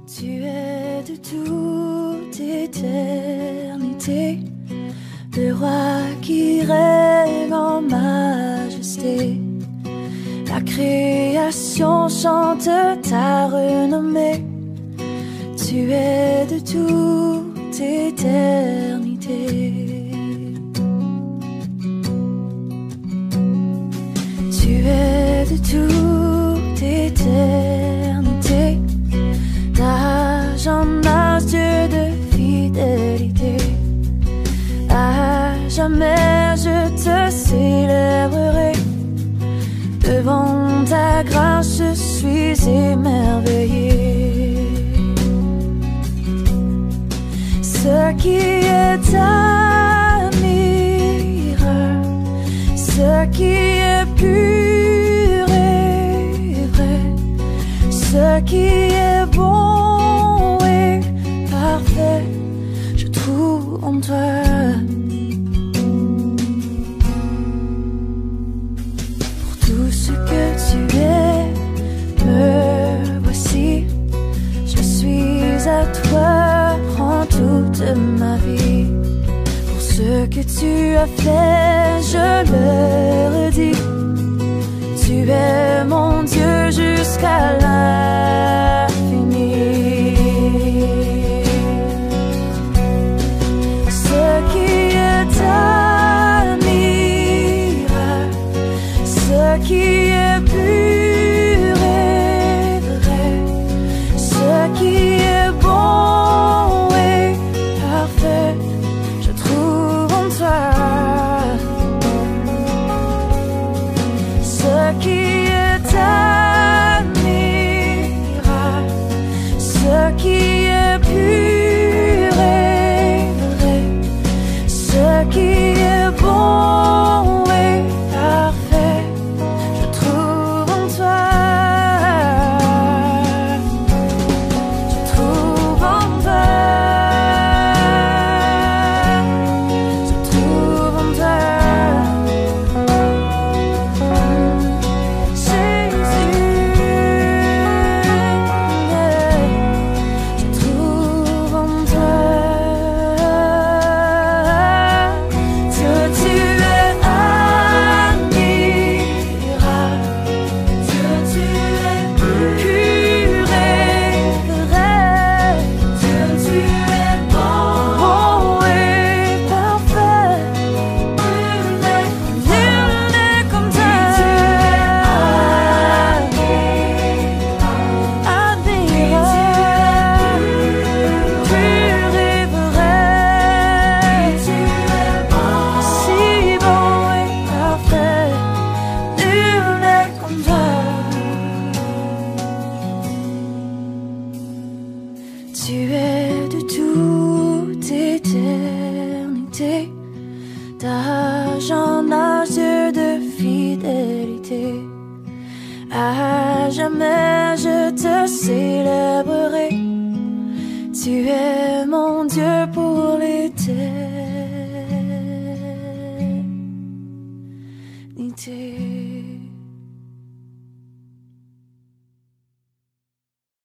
Tu es de toute éternité, le roi qui règne en majesté. La création chante ta renommée. Tu es de toute éternité. Tu es de toute éternité, d'âge en âge, Dieu de fidélité. À jamais je te célébrerai. Devant ta grâce je suis émerveillé. Ce qui est admirable, ce qui est pur et vrai, ce qui est bon et parfait, je trouve en toi. Pour tout ce que tu es, me voici. Je suis à toi, prends toute ma vie. Pour ce que tu as fait, je le redis. Tu es mon Dieu jusqu'à l'infini. Ce qui est admirable, ce qui est pur et vrai, ce qui est bon et parfait, je trouve en toi. Ce qui est admirable, ce qui est pur et vrai, ce qui est bon et parfait, je trouve en toi. Je trouve en toi. Je trouve en toi. Jésus, je trouve en toi. Dieu, tu es admirable. Dieu, tu es pur et vrai. Dieu, tu es bon et parfait. Nul n'est comme toi. Admirable, pur et vrai. Si bon et parfait, nul n'est comme toi. Tu es de toute éternité, d'âge en âge, Dieu de fidélité. À jamais je te célébrerai. Tu es mon Dieu pour l'éternité.